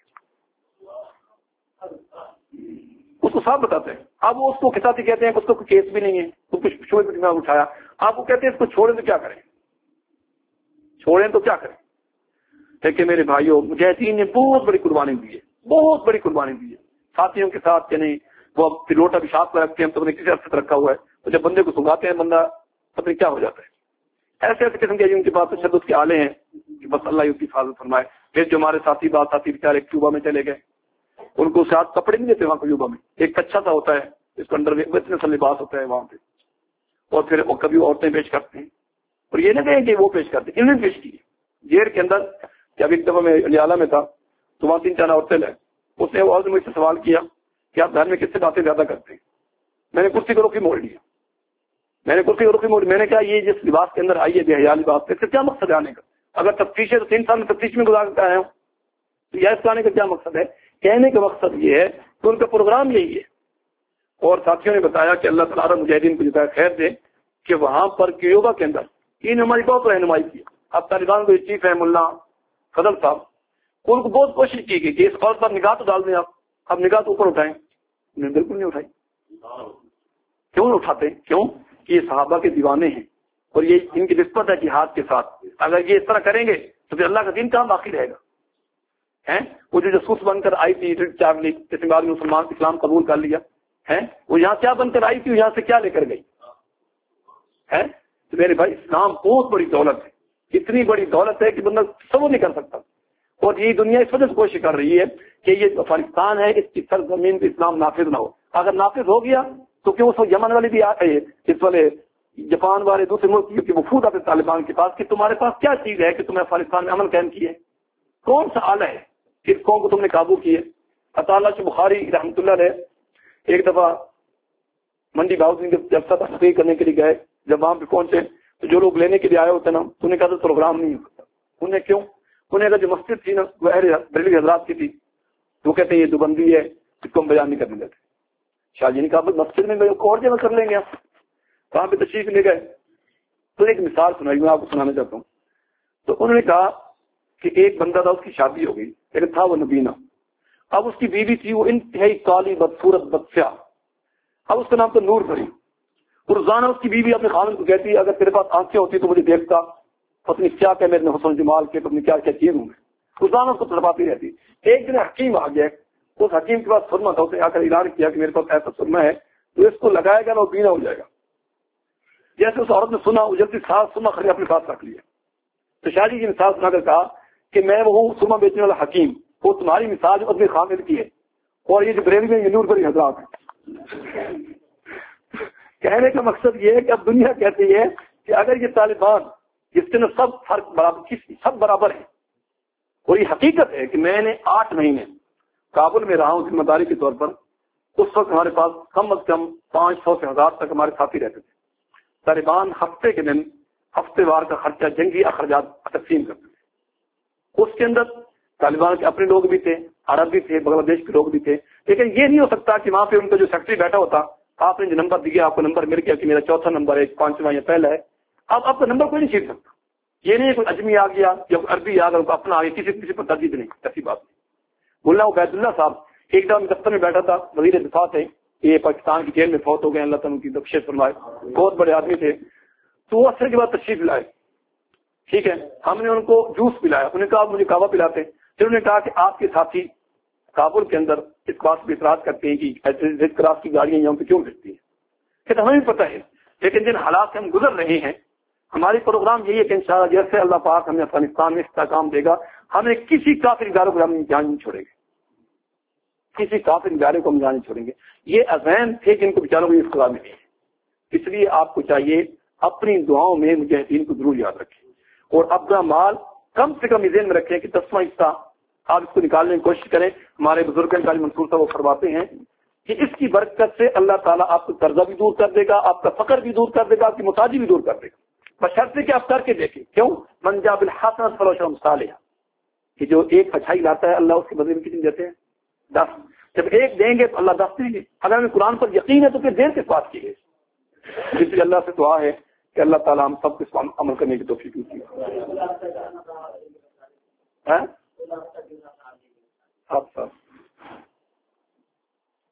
اس کو صاف بتاتے ہیں۔ اب وہ اس کو کساتی کہتے ہیں کہ اس کو کوئی کیس بھی نہیں ہے، تو کچھ شوبے میں اٹھایا، آپ کو کہتے ہیں اس کو چھوڑیں تو کیا کریں، چھوڑیں تو کیا کریں۔ لیکن میرے بھائیوں مجاہدین نے بہت بڑی قربانی دی ہے، بہت بڑی قربانی دی ہے ساتھیوں کے ساتھ، یعنی وہ پلوٹ ابھیشاک میں رکھتے ہیں تو کسی عرصے رکھا ہوا ہے، تو جب بندے کو سنگاتے ہیں بندہ پتہ کیا ہو جاتا ہے۔ ایسے ایسے قسم کے جن کے پاس تشدد کے آلے ہیں کہ بس اللہ اس کی حفاظت فرمائے۔ پھر جو ہمارے ساتھی بات ساتھی بیچارے کیوبا میں چلے گئے، ان کو ساتھ کپڑے نہیں دیتے وہاں کیوبا میں، ایک اچھا سا ہوتا ہے اس کو انڈر اتنے سا لباس ہوتا ہے وہاں پہ، اور پھر وہ کبھی عورتیں پیش کرتے ہیں، اور یہ نہیں کہیں کہ وہ پیش کرتے ہیں، انہوں نے پیش کی جیل کے اندر۔ جب ایک دفعہ میں اڈیالہ میں تھا تو وہاں تین چار عورتیں لائے، اس نے عورت نے مجھ سے سوال کیا کہ آپ گھر میں کس سے باتیں زیادہ کرتے ہیں؟ میں نے کرسی کو رخی موڑ لیا، میں نے کرسی کو رخی موڑ میں نے کہا یہ جس لباس کے اندر آئی ہے بے حیا لباس، اس کا کیا مقصد ہے آنے کا؟ اگر تفتیش ہے تو تین سال میں تفتیش میں گزار کر آیا ہوں، تو یا اس کا آنے کا کیا مقصد ہے؟ کہنے کا مقصد یہ ہے کہ ان کا پروگرام یہی ہے۔ اور ساتھیوں نے بتایا کہ اللہ تعالیٰ مجاہدین کو جتنا خیر دے کہ وہاں پر کیوبا کے اندر ان ہماری بہت رہنمائی کی۔ اب طالبان کو چیف ہے ملا فضل صاحب، ان کو بہت کوشش کی گئی کہ اس عورت پر نگاہ تو ڈال دیں، آپ اب نگاہ تو اوپر اٹھائیں، انہوں نے بالکل نہیں اٹھائی۔ کیوں نہیں اٹھاتے؟ کیوں کہ یہ صحابہ کے دیوانے ہیں اور یہ ان کی نسبت ہے جہاد کے ساتھ، اگر یہ اس طرح کریں گے تو پھر اللہ کا دین کہاں باقی رہے گا؟ ہیں وہ جو جاسوس بن کر آئی تھی چار لیگ جس بعد مسلمان اسلام قبول کر لیا ہے، وہ یہاں کیا بن کر آئی تھی، یہاں سے کیا لے کر گئی ہے تو میرے بھائی اسلام بہت بڑی دولت ہے، اتنی بڑی دولت ہے کہ بندہ تصور نہیں کر سکتا. اور یہ دنیا اس وجہ سے کوشش کر رہی ہے کہ یہ افغانستان ہے اس کی سرزمین پہ اسلام نافذ نہ ہو. اگر نافذ ہو گیا تو کیوں اس یمن والے بھی آ گئے، اس والے جاپان والے دوسرے ملک کے وفود آتے طالبان کے پاس کہ تمہارے پاس کیا چیز ہے کہ تمہیں افغانستان میں امن قائم کیے، کون سا آلہ ہے کس قوم کو تم نے قابو کیے. اطالعہ سے بخاری رحمۃ اللہ علیہ ایک دفعہ منڈی ہاؤسنگ جب سطح تقریر کرنے کے لیے گئے، جب وہاں پہ پہنچے تو جو لوگ لینے کے لیے آئے ہوتے نا تو انہیں کہا تھا پروگرام نہیں ہو سکتا. انہیں کیوں؟ انہیں اگر جو مسجد تھی نا وہ بریلوی حضرات کی تھی تو کہتے ہیں یہ دوبندی ہے، اس کو ہم بیان نہیں کرنے دیتے. شاہ جی نے کہا مسجد میں اور جگہ کر لیں گے آپ، وہاں پہ تشریف لے گئے. تو ایک مثال سنائی میں آپ کو سنانا چاہتا ہوں. تو انہوں نے کہا کہ ایک بندہ تھا، اس کی شادی ہو گئی، لیکن تھا وہ نبینا. اب اس کی بیوی تھی وہ انتہائی کالی بدصورت بدسیاہ، اب اس کا نام تو نور پڑی. روزانہ اس کی بیوی اپنے خاوند کو کہتی اگر تیرے پاس آنکھیں ہوتی تو مجھے دیکھتا، اپنی کیا کہ میرے حسن جمال کے اپنی کیا کیا چیز ہوں میں. روزانہ اس کو تڑپاتی رہتی. ایک دن حکیم آ گیا، اس حکیم کے پاس سرما تھا، اسے آ کر اعلان کیا کہ میرے پاس ایسا سرما ہے تو اس کو لگائے گا نا وہ بینا ہو جائے گا. جیسے اس عورت نے سنا وہ جلدی سات سرما خرید اپنے پاس رکھ لیا. تو شاہ جی کی مثال سنا کر کہا کہ میں وہ سرما بیچنے والا حکیم، وہ تمہاری مثال اپنے خامد کی ہے، اور یہ جو بریلی میں یہ نور بری حضرات ہے. کہنے کا مقصد یہ ہے کہ اب دنیا کہتی ہے کہ اگر یہ طالبان جس کے اندر سب فرق برابر سب برابر ہیں، اور یہ حقیقت ہے کہ میں نے آٹھ مہینے کابل میں رہا ہوں ذمہ داری کے طور پر، اس وقت ہمارے پاس کم از کم پانچ سو سے ہزار تک ہمارے ساتھی رہتے تھے. طالبان ہفتے کے دن ہفتے وار کا خرچہ جنگی اخراجات تقسیم کرتے تھے. اس کے اندر طالبان کے اپنے لوگ بھی تھے، عرب بھی تھے، بنگلہ دیش کے لوگ بھی تھے. لیکن یہ نہیں ہو سکتا کہ وہاں پہ ان کا جو سیکٹری بیٹھا ہوتا، آپ نے جو نمبر دیا آپ کو نمبر مل گیا کہ میرا چوتھا نمبر ہے، پانچواں یا پہلا ہے، اب آپ کا نمبر کوئی نہیں چھیڑ سکتا. یہ نہیں کوئی اجمی آ گیا یا عربی آ گیا اپنا آ گیا، کسی کسی پر ترجیح نہیں، ایسی بات نہیں. ملا عبید اللہ صاحب ایک دم دفتر میں بیٹھا تھا، وزیر دفاع تھے، یہ پاکستان کی جیل میں فوت ہو گئے، اللہ تعالیٰ کی بخشش فرمائے، بہت بڑے آدمی تھے. تو وہ اثر کے بعد تشریف لائے، ٹھیک ہے، ہم نے ان کو جوس پلایا، انہوں نے کہا مجھے کعوہ پلاتے. پھر انہوں نے کہا کہ آپ کے ساتھی کابل کے اندر اس بات پہ اعتراض کرتے ہیں کہ ریڈ کراس کی گاڑیاں یہاں پہ کیوں بھیجتی ہیں. کہ ہمیں بھی پتہ ہے، لیکن جن حالات سے ہم گزر رہے ہیں ہماری پروگرام یہی ہے کہ انشاءاللہ جیسے اللہ پاک ہمیں افغانستان میں استحکام دے گا، ہمیں کسی کافر ادارے کو ہم جان نہیں چھوڑیں گے، کسی کافر ادارے کو ہم جان نہیں چھوڑیں گے. یہ عزائم تھے جن کو بیچاروں کو یہ اختیار ملی ہے. اس لیے آپ کو چاہیے اپنی دعاؤں میں مجاہدین کو ضرور یاد رکھیں، اور اپنا مال کم سے کم ذہن میں رکھیں کہ دسواں حصہ آپ اس کو نکالنے کی کوشش کریں. ہمارے بزرگ قاری منصور صاحب وہ فرماتے ہیں کہ اس کی برکت سے اللہ تعالیٰ آپ کو قرضہ بھی دور کر دے گا، آپ کا فقر بھی دور کر دے گا، آپ کی محتاجی بھی دور کر دے گا، بشرطے کہ آپ کر کے دیکھیں. کیوں؟ من جاء بالحسنۃ فلہ عشر امثالها، کہ جو ایک اچھائی لاتا ہے اللہ اس کے بدلے میں کتنی دیتے ہیں؟ دس. جب ایک دیں گے تو اللہ دس دیں گے. اگر ہمیں قرآن پر یقین ہے تو پھر دیر کے بات کی ہے. اس لیے اللہ سے دعا ہے کہ اللہ تعالیٰ ہم سب کو عمل کرنے کی توفیق دیجیے. آپ سب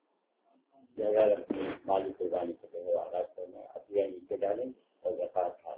مالک